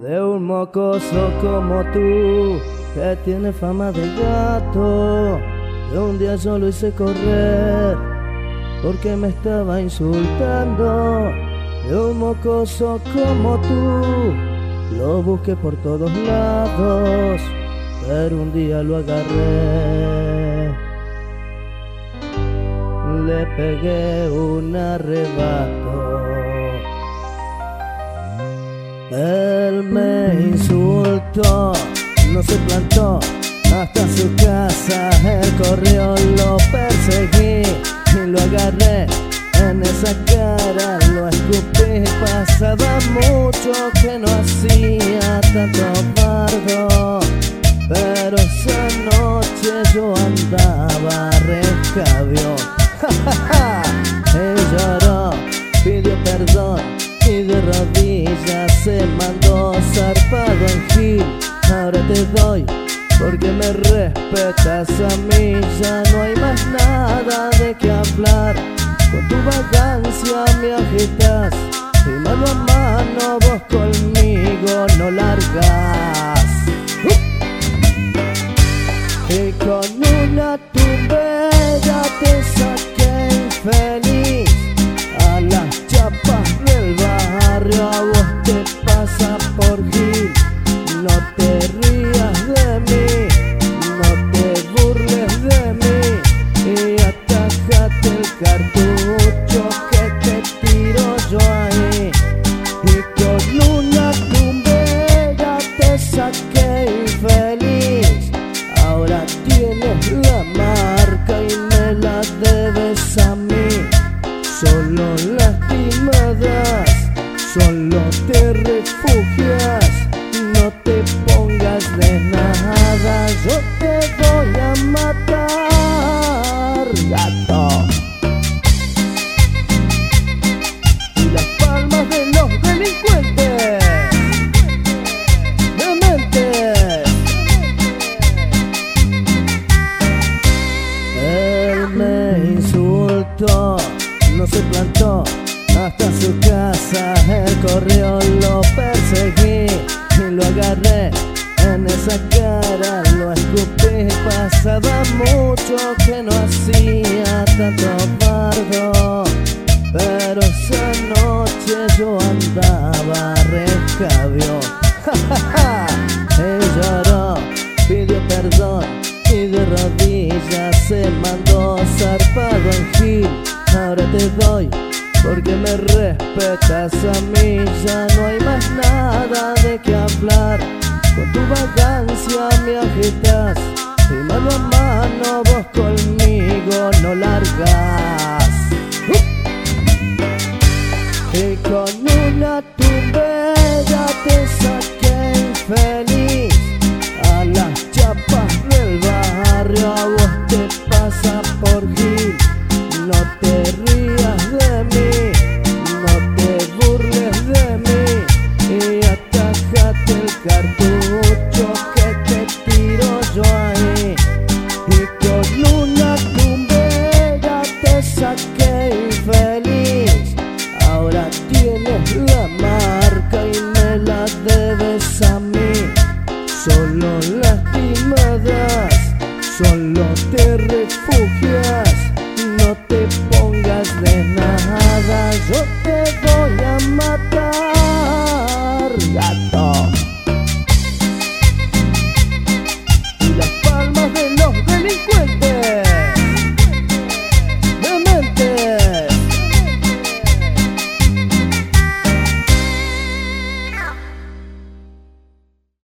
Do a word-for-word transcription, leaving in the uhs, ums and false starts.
de un mocoso como tú, que tiene fama de gato, que un día yo lo hice correr porque me estaba insultando. De un mocoso como tú, lo busqué por todos lados, pero un día lo agarré. Le pegué un arrebato. Él me insultó, no se plantó hasta su casa. Él corrió, lo perseguí y lo agarré en esa cara, lo escupí. Pasaba mucho que no hacía tanto bardo, pero esa noche yo andaba rescabio. Él lloró, pidió perdón y de rodillas se mandó zarpado en gil. Ahora te doy porque me respetas a mí, ya no hay más nada de qué hablar. Con tu vagancia me agitas y mano a mano vos conmigo no largas. uh. Y con una tumbera te saqué infeliz a las chapas del barrio. A vos te pasa por gil, no te rías de mí, no te burles de mí y atajate el cartucho que te tiro yo ahí. Y con una tumbera te saqué infeliz, ahora tienes la marca y me la debes a mí. Solo lastimadas, solo te refugias, no te pongas de nada, yo te voy a matar, gato. Y las palmas de los delincuentes, dementes. Él me insultó, no se plantó hasta su casa. Él corrió, lo perseguí y lo agarré en esa cara, lo escupí. Pasaba mucho que no hacía tanto bardo, pero esa noche yo andaba rescabio. Él lloró, pidió perdón y de rodillas se mandó zarpado en gil. Ahora te doy porque me respetas a mí, ya no hay más nada de qué hablar. Con tu vagancia me agitas y mano a mano vos conmigo no largas. uh. Y con una tumbera te saqué infeliz